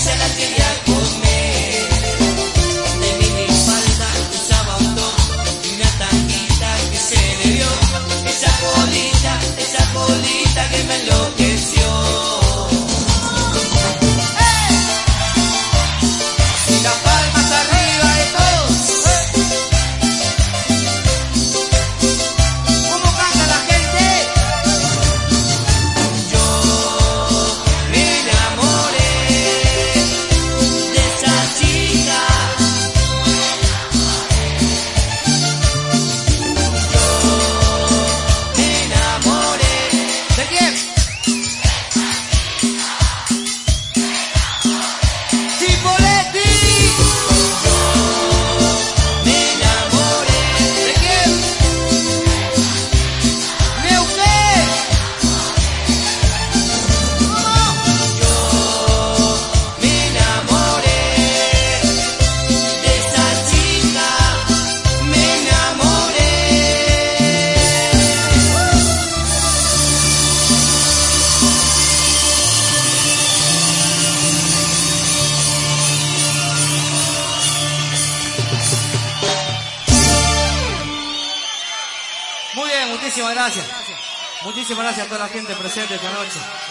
se la quería comer. De minifalda usaba un top y una tanguita que se le vio. Esa colita que me enloqueció. Y las palmas arriba de todos. ¿Cómo canta la gente? Yo me enamoré de esa chica. Yo me enamoré. ¿De quién? Chipoletti. Yo me enamoré. ¿De quién? Neuquén. ¿Cómo? Yo me enamoré de esa chica. Me enamoré. Muy bien, muchísimas gracias. Muchísimas gracias a toda la gente presente esta noche.